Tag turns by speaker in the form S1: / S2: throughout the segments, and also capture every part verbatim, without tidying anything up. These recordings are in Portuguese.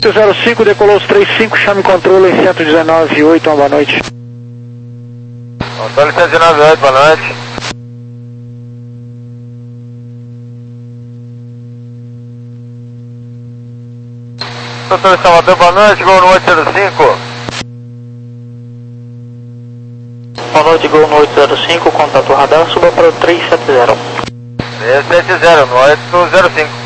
S1: sete zero cinco, decolou os trinta e cinco, chame controle em cento e dezenove, oito, uma boa noite.
S2: Controle cento e dezenove, oito, boa noite. Controle Salvador, boa noite, Gol no oito zero cinco.
S3: Boa noite, Gol no oito zero cinco, contato radar, suba para o três sete zero.
S2: três sete zero, no oito zero cinco.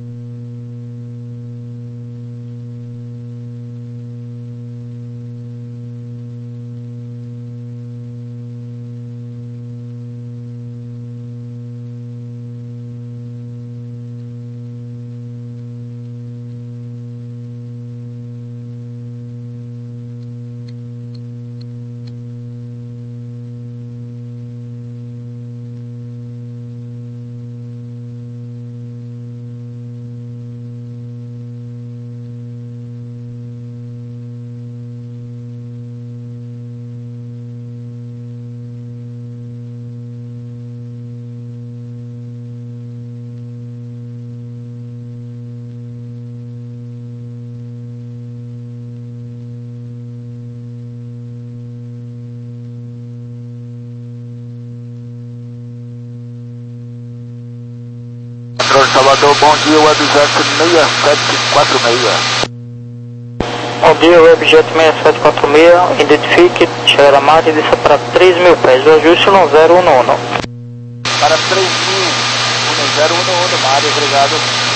S4: Salvador, bom dia, Webjet seis sete quatro seis.
S3: Bom dia, Webjet seis sete quatro seis, identifique, chegar a margem de para três mil pés, o ajuste no zero um um.
S4: Para três mil, zero um um, Mário, obrigado.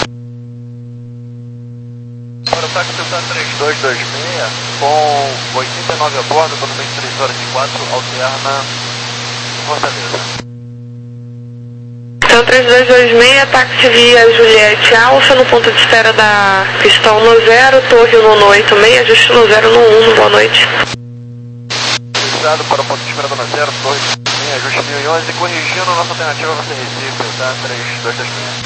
S2: Para o táxi três dois dois seis, com oitenta e nove a bordo, quando vem três horas e quatro, alterna Fortaleza.
S5: Então três dois dois seis, táxi via Juliette Alfa, no ponto de espera da pistão no zero, torre no oito seis, ajuste no zero no um, boa noite.
S2: Registrado para o ponto de espera da zero, torre seis, ajuste mil e onze, corrigindo nossa alternativa vai ser Recife, tá? três dois dois seis.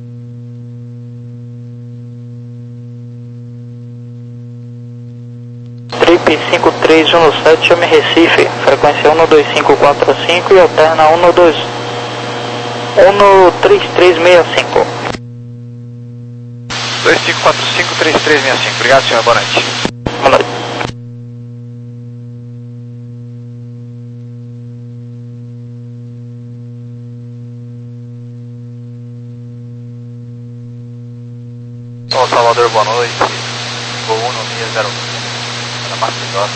S3: Trip cinco três um sete, chame Recife, frequência um dois cinco quatro cinco e alterna um dois um três três seis cinco.
S2: dois cinco quatro cinco, três três seis cinco. Obrigado, senhor. Boa noite.
S3: Boa noite.
S2: Bom, Salvador, boa noite. Gol um no seis zero um. Para Maceió.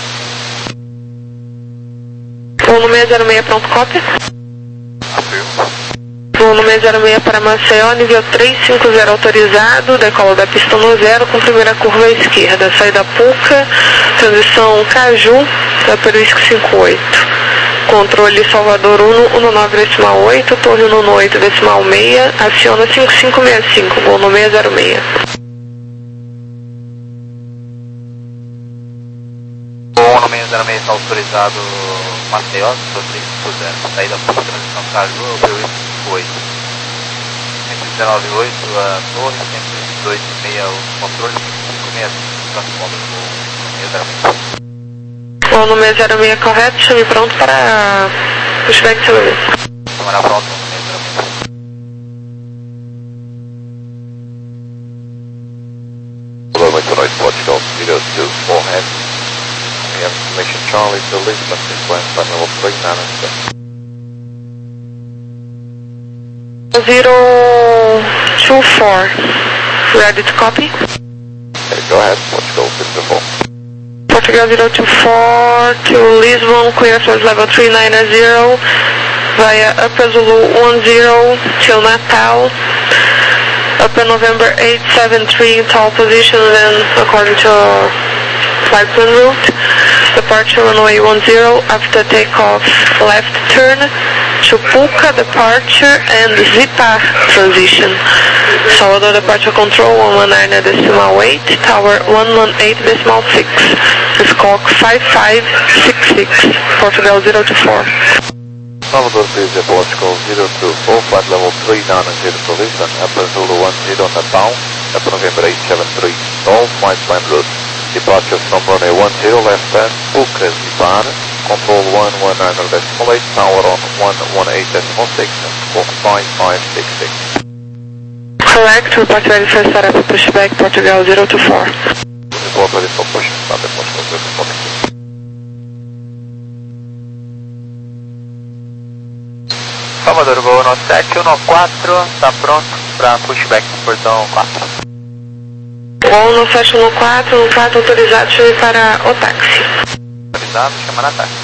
S5: Gol no seis zero seis, pronto, cópia.
S2: Afirmo.
S5: Gol no seis zero seis para Maceió, nível três cinco zero autorizado, decola da pista no zero com primeira curva à esquerda, saída Puca, transição Caju, da Peruísco cinco oito. Controle Salvador um um nove decimal oito, torre um oito decimal seis, aciona cinco cinco seis cinco, gol no seis zero seis.
S2: Gol no seis zero seis está autorizado Maceió, três cinco zero, saída Puca, transição Caju, Peruísco cinco oito. cento e dezenove oito, a torre, cento e vinte e dois seis, o controle, cinco seis cinco, transponder no seis zero seis.
S5: Gol no seis zero seis correto, chame pronto para pushback de celular.
S2: Câmara pronta no seis zero seis.
S4: Hello, muito noite, Portugal, zero two four head. We have information Charlie to Lisbon, sequence by level three nine six.
S5: zero two four, ready to copy?
S4: Okay, go ahead, Portugal, fifty-four.
S5: Portugal zero two four to Lisbon, clear for level three nine zero, via Upper Zulu one zero till Natal, Upper November eight seven three in tall position and according to flight plan route, departure runway one zero, after takeoff left turn, to Puca departure and Zipa transition. Salvador departure control one one nine decimal eight, tower one one eight decimal six, squawk five five six six, Portugal zero two four.
S4: Salvador, please, Portugal zero two four, flight level three nine zero to Lisbon, Upper Zulu one zero Natal, Upper November eight seven three, all flight plan route. Departure from runway one zero, left turn, Puca Zipar, control one one nine decimal eight, tower on one one eight decimal six, squawk five five six six.
S5: Select, report ready for startup, pushback, Portugal zero two four.
S4: Report ready for push, startup, Portugal zero two four.
S2: Salvador, voo no sete um quatro, está pronto para pushback no portão quatro.
S5: Voo no sete um quatro, no quatro autorizado, chame para o táxi.
S2: Autorizado, chama na táxi.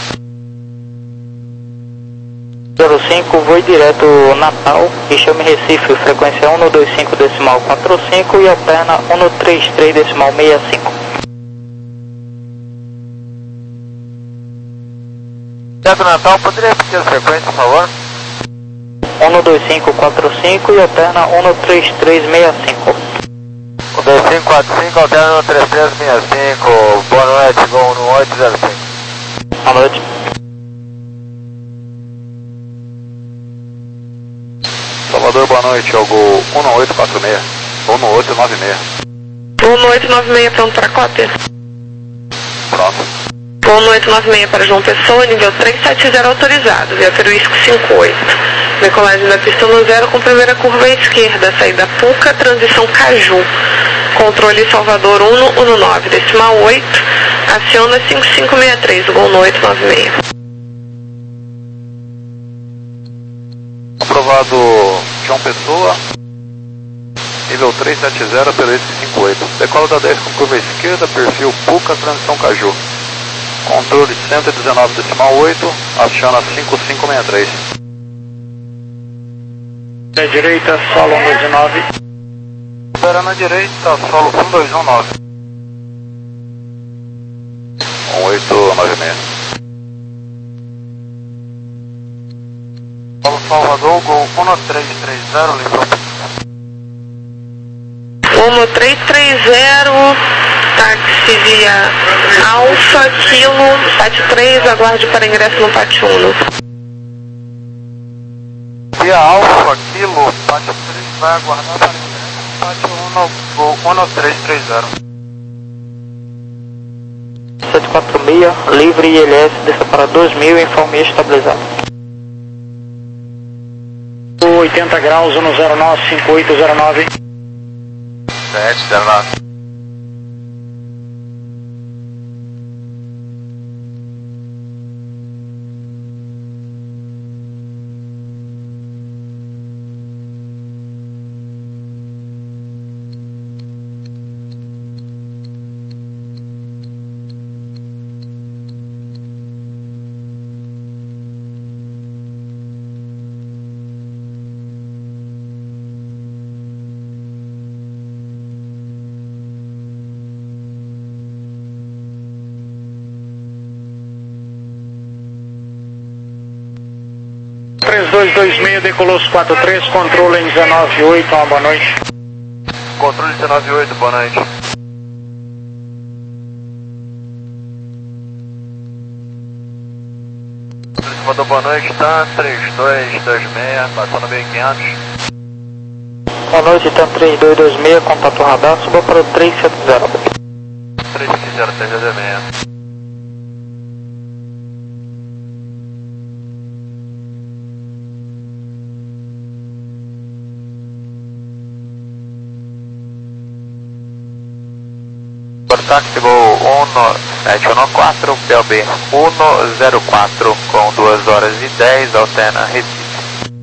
S3: zero cinco, voe direto Natal e chame Recife, frequência um dois cinco decimal quatro cinco e alterna um três três decimal seis cinco.
S2: Direto Natal, poderia repetir as frequências, por favor?
S3: um dois cinco quatro cinco e alterna um três três seis cinco.
S2: um dois cinco quatro cinco, alterna um três três seis cinco. Boa noite, voo no oito zero cinco.
S3: Boa noite.
S4: Salvador, boa noite, é o Gol um oito quatro seis, ou no oito nove seis.
S5: Voo no oito nove seis, pronto para cópia.
S4: Pronto.
S5: Voo no oito nove seis para João Pessoa, nível três sete zero autorizado, via Peruísco cinco oito. Decolagem da pista no zero com primeira curva à esquerda, saída Puca, transição Caju. Controle Salvador um um nove, decimal oito, aciona cinco cinco seis três, Gol no oito nove seis.
S4: Aprovado João Pessoa, nível três sete zero, Peruísco cinco oito. Decola da dez com curva à esquerda, perfil Puca, transição Caju. Controle cento e dezenove decimal oito, aciona cinco cinco seis três.
S1: Da direita, solo um dois nove.
S4: Espera na direita, solo um dois um nove. um oito nove seis. Solo Salvador, Gol um três três zero, livrou.
S5: um três três zero, táxi via Alfa, Kilo, sete três, aguarde para ingresso no Pátio um.
S4: Via Alfa, Kilo, Pátio três, vai aguardar para ingresso no Pátio um, Gol um três três zero.
S3: sete quatro seis, livre I L S, desça para dois mil e informe estabilizado.
S1: oitenta graus, um zero nove, cinco oito zero nove.
S2: sete zero nove.
S1: três dois dois seis, decolou os quatro três, controle em dezenove oito, uma boa noite.
S4: Controle dezenove oito, boa noite. Salvador, boa noite, tá? três dois dois seis, passando mil e quinhentos.
S3: Boa noite, TAM três dois dois seis, contato radar, suba para o três sete zero.
S4: três sete zero, três dois dois seis.
S2: Táxi voo um sete um quatro, P L B um zero quatro, com duas horas e dez, alterna Recife.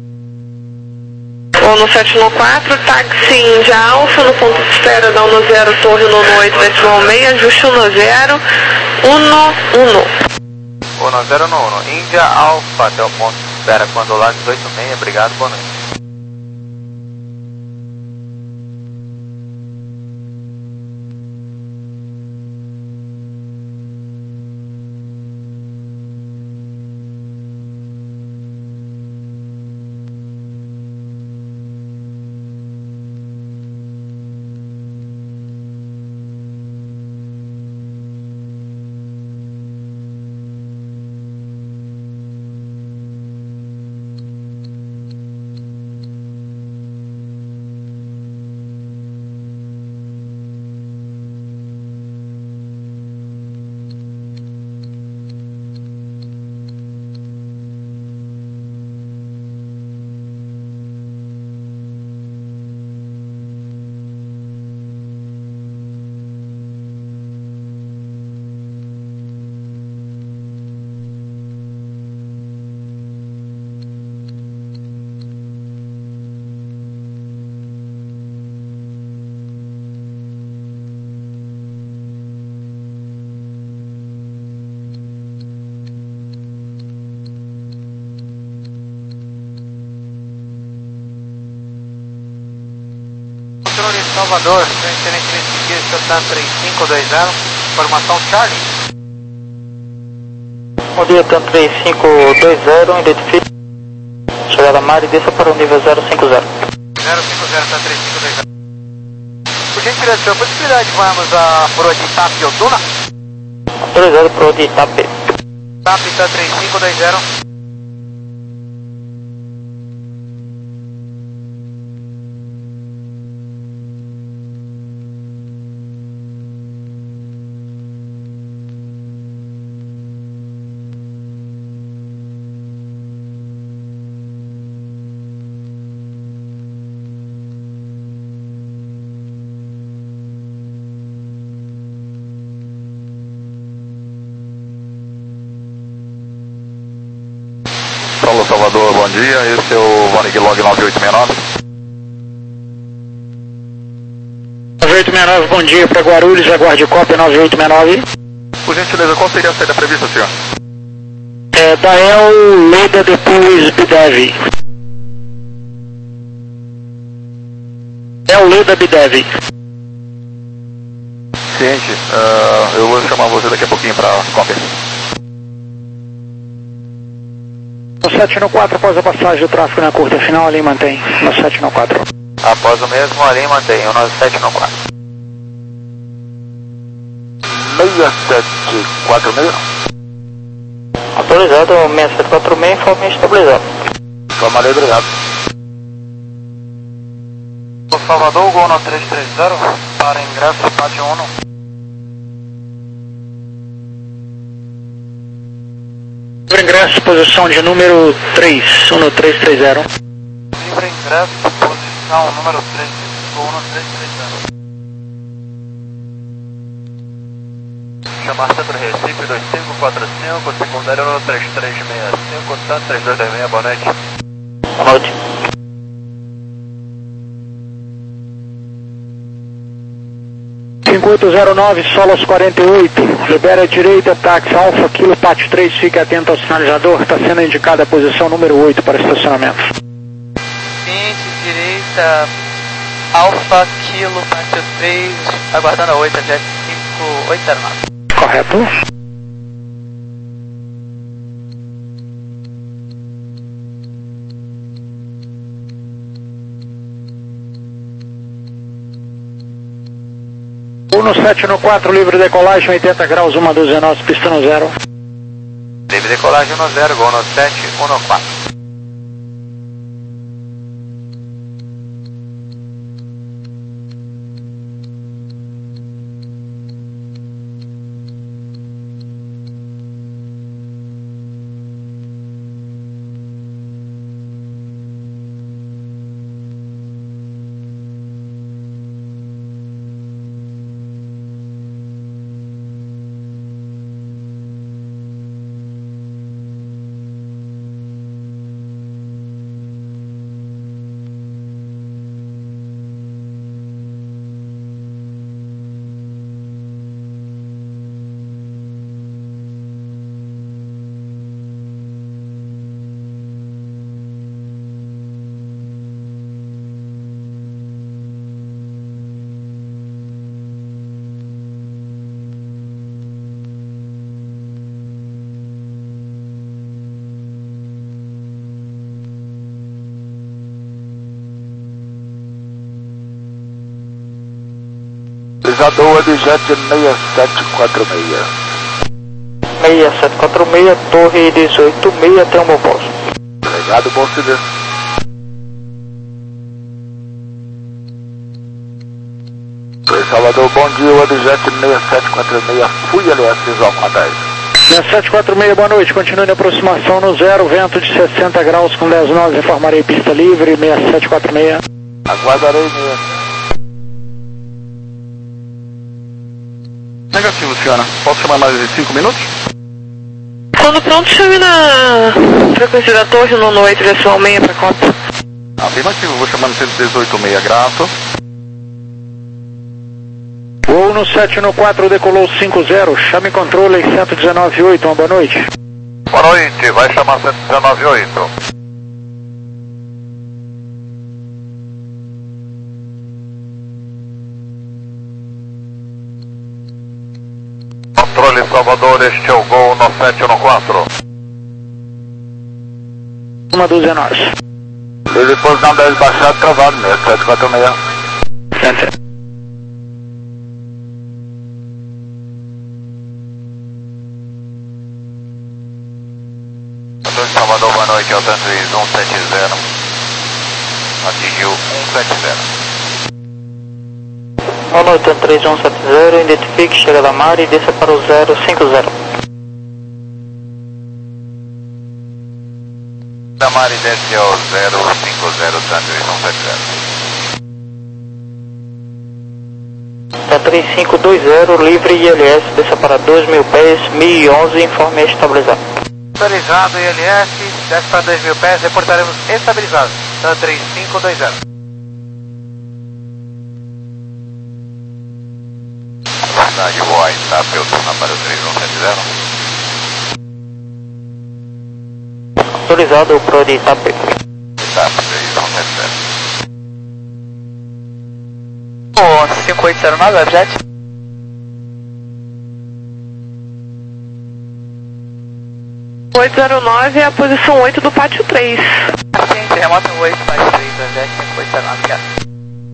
S5: Voo no sete um quatro, táxi Índia Alfa, no ponto de espera da um zero, torre no oito, decimal seis, ajuste um zero, um um.
S2: um zero um um, Índia Alfa, até o ponto de espera, quando lá dezoito seis, obrigado, boa noite. Salvador, tenente seguir, Santana três cinco dois zero, formação Charlie.
S3: Bom dia, Tan três cinco dois zero, identifique. Chegada Mari, desça para o nível zero cinco zero.
S2: zero cinco zero, Tan três cinco dois zero. Por gentileza, senhor, possibilidade de vamos a proa de Itape ou Tuna?
S3: Autorizado proa de Itape.
S2: Itape, Tan três cinco dois zero.
S4: Solo Salvador, bom dia, esse é o Varig Log nove oito seis nove.
S1: nove oito seis nove, bom dia para Guarulhos, aguarde cópia nove oito seis nove.
S4: Por gentileza, qual seria a saída prevista, senhor?
S1: É, Dael, Leda, depois Bidev. Dael, Leda, Bidev.
S4: Ciente, uh, eu vou chamar você daqui a pouquinho para cópia.
S1: No sete no quatro, após a passagem do tráfego na curta final, ali mantém. No sete no quatro.
S2: Após o mesmo, ali mantém, o nosso sete no quatro.
S4: seis sete quatro seis.
S3: Autorizado seis sete quatro seis, informe estabilizado.
S4: Informarei, obrigado.
S2: O Salvador, Gol no três três zero, para ingresso, pátio um.
S1: Ingresso, posição de número três, um no três três zero.
S2: Livre ingresso, posição número três, Gol no três três zero. Chamar Centro Recife dois cinco quatro cinco, secundário no três três seis cinco, Santos três dois dois seis, boa noite.
S3: Boa noite.
S1: cinco oito zero nove, Solos quarenta e oito, libera a direita, táxi Alfa, Kilo, Pátio três, fique atento ao sinalizador, está sendo indicada a posição número oito para estacionamento.
S2: Ciente, direita, Alfa, Kilo, Pátio três, aguardando a oito, jet cinco oito zero nove.
S1: Correto. um no sete no quatro, livre decolagem, oitenta graus, uma dúzia nós, pista no zero.
S2: Livre decolagem no zero, Gol no sete, um no quatro.
S4: Autorizado Adjet seis sete quatro seis.
S3: seis sete quatro seis, Torre dezoito seis, tem um bom pouso.
S4: Obrigado, bom serviço. Oi, Salvador, bom dia, o Adjet seis sete quatro seis, fui L S visual com a dez.
S1: seis sete quatro seis, boa noite, continue na aproximação no zero, vento de sessenta graus com dez nós, informarei pista livre, seis sete quatro seis.
S4: Aguardarei mesmo. Negativo, senhora. Posso chamar mais de cinco minutos?
S5: Quando pronto, chame na frequência da torre, no oito, direção seis para conta.
S4: Afirmativo, vou chamar no cento e dezoito seis, grato.
S1: Voo no sete no quatro, decolou cinco zero, chame controle cento e dezenove oito, uma boa noite.
S4: Boa noite, vai chamar cento e dezenove oito. Vila Salvador, este é o Gol no sete um quatro.
S1: Uma dúzia nós.
S4: Ele posição dez baixado, travado mesmo, sete quatro seis.
S1: Center.
S4: Salvador, boa noite, Alta três um sete zero. Atingiu um sete zero.
S3: Boa noite, Alta três um sete zero, identifique, chega da mar e desça para o zero cinco zero.
S4: Da mar e desce ao zero cinco zero, Alta três um sete zero.
S3: Alta três cinco dois zero, livre I L S, desça para dois mil pés, mil e onze, informe estabilizado.
S2: Estabilizado I L S, desce para dois mil pés, reportaremos estabilizado. Alta três cinco dois zero.
S4: Cidade boa, está pelo para o três um sete zero.
S3: Autorizado pro de Itape.
S4: Itape três um sete zero.
S2: Oh, cinco oito zero nove, Webjet.
S5: oito zero nove é a posição oito do pátio três.
S2: Sim, terremoto oito, pátio três, Webjet, cinco oito zero nove, obrigado.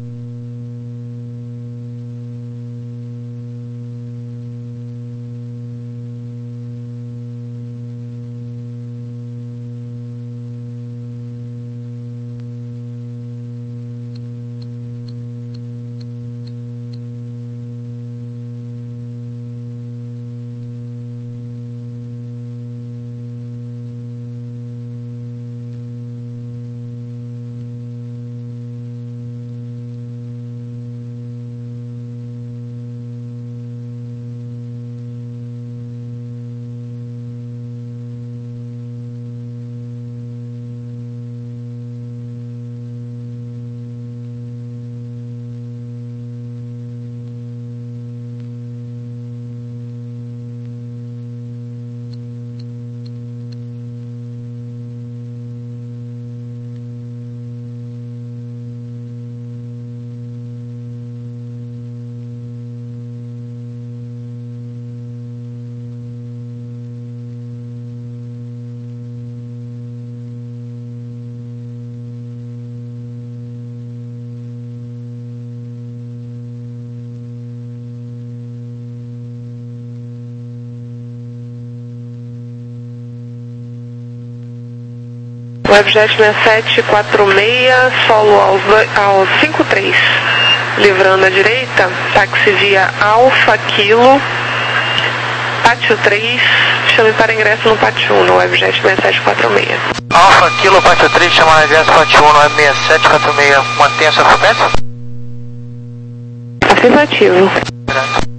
S5: Webjet seis sete quatro seis, solo ao, ao cinco três. Livrando à direita, táxi via Alfa Kilo, pátio três, chame para ingresso no pátio um, no Webjet seis sete quatro seis.
S2: Alfa Kilo, pátio três, chama para ingresso pátio um, no Web seis sete quatro seis, mantenha sua frequência?
S5: Afirmativo.
S2: Graças.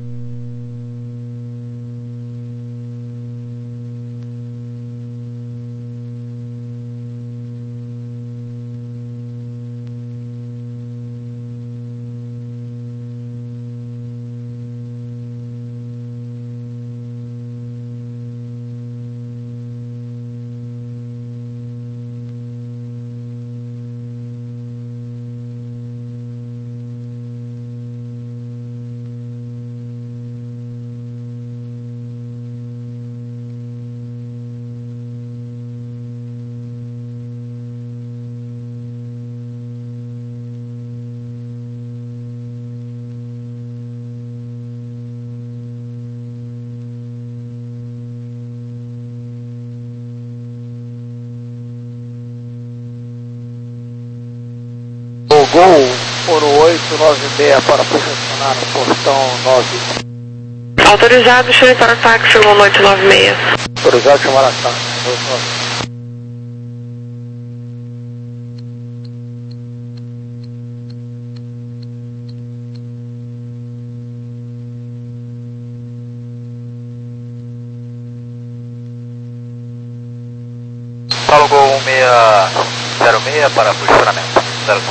S1: Gol um oito nove seis para posicionar no portão nove.
S5: Autorizado, chame para o táxi um oito nove seis.
S1: Autorizado, chamar a táxi.
S2: Paulo Gol um seis zero seis para posicionamento. zero.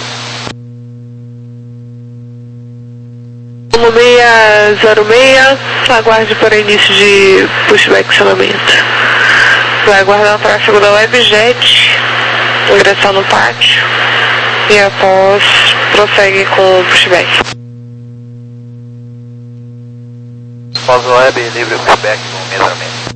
S5: um seis zero seis, aguarde para início de pushback acionamento. Vai aguardar o tráfego da Webjet, ingressar no pátio e após prossegue com o pushback.
S2: Após o web, livre o feedback com seis zero seis.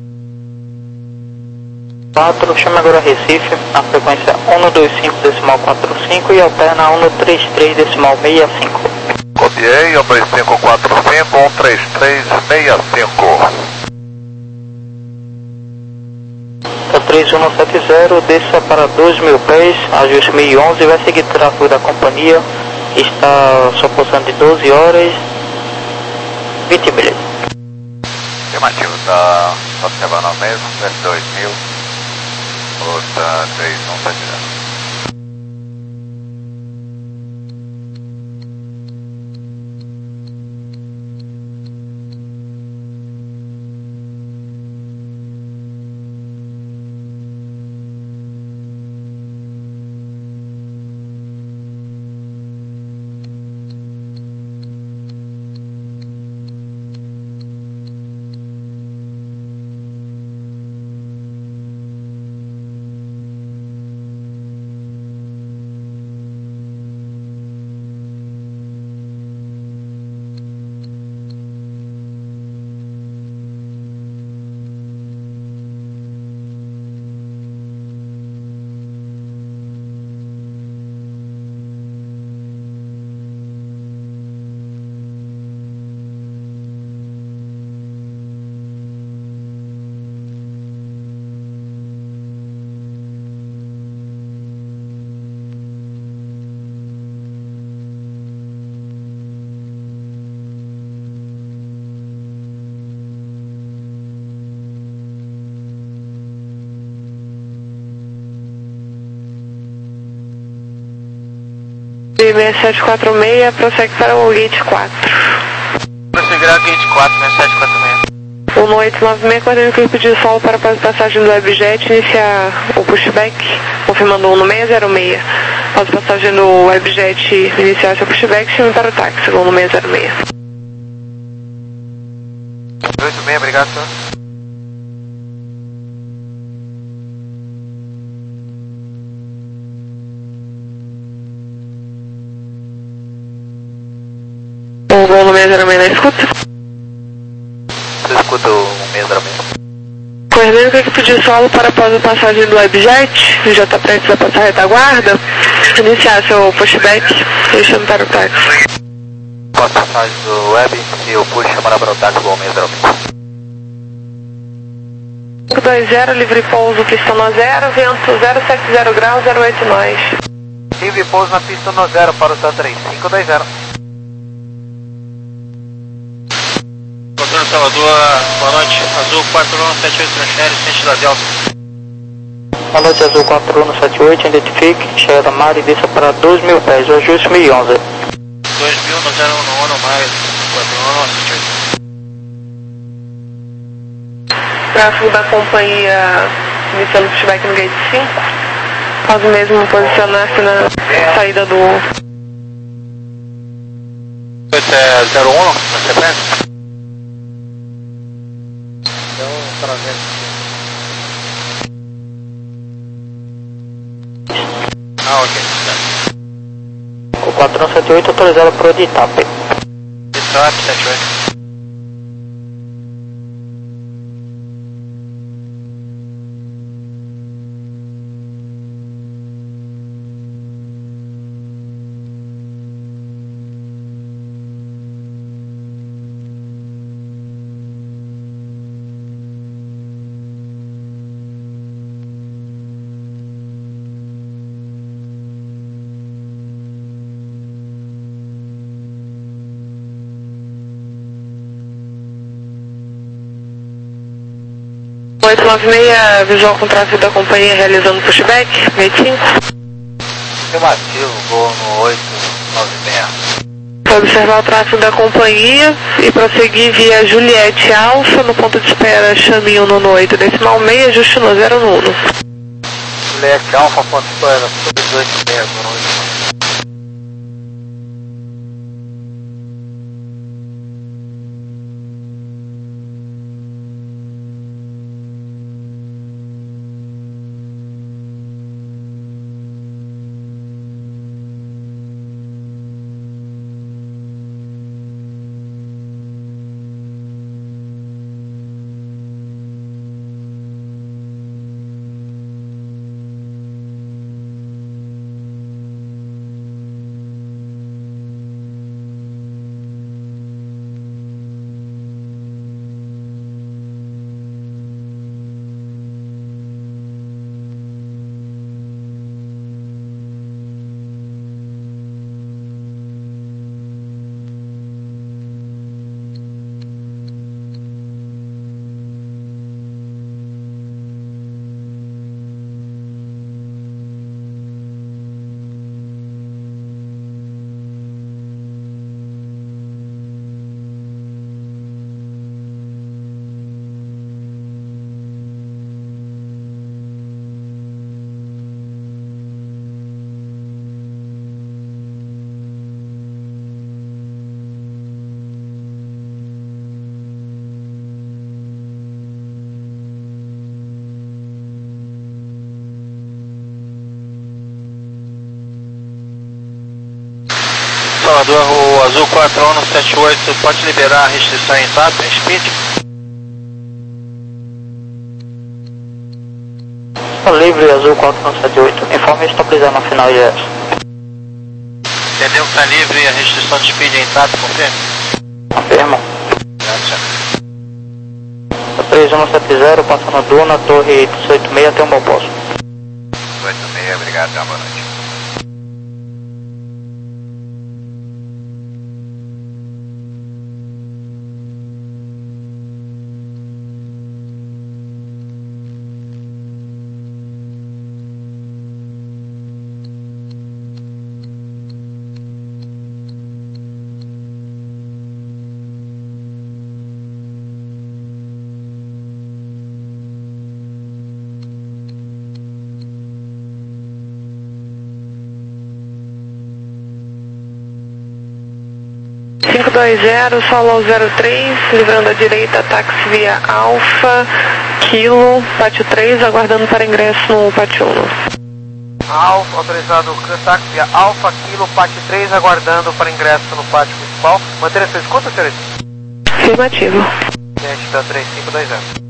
S3: quatro, chama agora Recife, na frequência um dois cinco decimal quatro cinco e alterna um três três decimal seis cinco.
S4: Copiei, um dois cinco quatro cinco, um três três seis cinco.
S3: três um sete zero, desça para dois mil pés, ajuste mil e onze, vai seguir tráfego da companhia, está sua posição de doze horas, vinte milhas.
S4: Afirmativo, está observando ao mesmo, S dois mil, outra três um sete zero.
S5: seis sete quatro seis, prossegue para o gate quatro.
S2: Prosseguirá gate quatro, seis sete quatro seis.
S5: um oito nove seis, coordenando que pedir solo para a passagem do Webjet, iniciar o pushback, confirmando um seis zero seis. Após a passagem do Webjet iniciar seu pushback, chame para o táxi, um seis zero seis.
S2: oito seis, obrigado, senhor.
S5: O voo seis zero seis na escuta.
S2: Você escuta o seis zero seis.
S5: Coordenando que pedir solo para após a passagem do Webjet, já está prestes a passar a retaguarda, iniciar seu pushback e chame para o táxi.
S2: Após a passagem do web, se eu puxo, chamará para o táxi com seis zero seis.
S5: cinco dois zero, livre pouso, pista no zero, vento zero sete zero graus, zero oito nós.
S2: Livre pouso na pista no zero para o T três cinco dois zero. Contorno Salvador, boa noite, Azul quatro um sete oito transfere, centro da Delta.
S3: Boa noite, Azul quatro um sete oito, identifique, chega da mar e desça para dois mil pés, o ajuste mil e onze.
S2: dois mil no zero um no mais, quatro um sete oito.
S5: Tráfego da companhia iniciando o pushback no gate cinco. Faz o mesmo posicionar-se na saída do...
S2: Esse é zero um na sequência? Então, para ver. Ah, ok.
S3: O quatro um sete oito autorizado para o de Itape.
S2: Itap sete oito.
S5: oito nove seis, visual com tráfego da companhia realizando pushback, gate cinco.
S2: Afirmativo, voo no oito nove seis.
S5: Para observar o tráfego da companhia e prosseguir via Juliette Alfa, no ponto de espera chame um no oito decimal seis, ajuste no zero no um.
S2: Juliette Alfa, ponto de espera, dois seis, boa noite. Salvador, o Azul quatro um sete oito, pode liberar a restrição em T A P, em Speed?
S3: Livre, Azul quatro um sete oito, informe estabilizar na final I S.
S2: Entendeu que está livre a restrição de Speed em T A P, confirma?
S3: Confirmo.
S2: Graças.
S3: três um sete zero, passando Duna, torre dezoito seis até um bom posto.
S4: dezoito seis, obrigado, boa noite.
S5: cinco dois zero, solo zero três, livrando a direita, táxi via Alfa, Kilo, pátio três, aguardando para ingresso no pátio um.
S6: Alfa, autorizado táxi via Alfa, Kilo, pátio três, aguardando para ingresso no pátio principal. Manter a sua escuta, senhores?
S5: Afirmativo.
S6: Gente da três cinco dois zero.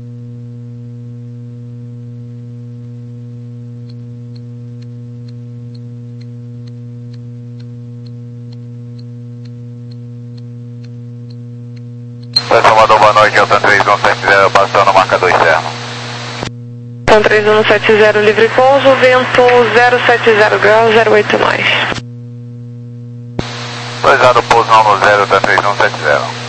S4: Salvador, boa noite, Altan três um sete zero, passando marca dois Serno.
S5: Altan três um sete zero, livre pouso, vento zero sete zero graus, zero oito mais.
S4: Autorizado pouso no zero, Altan três um sete zero.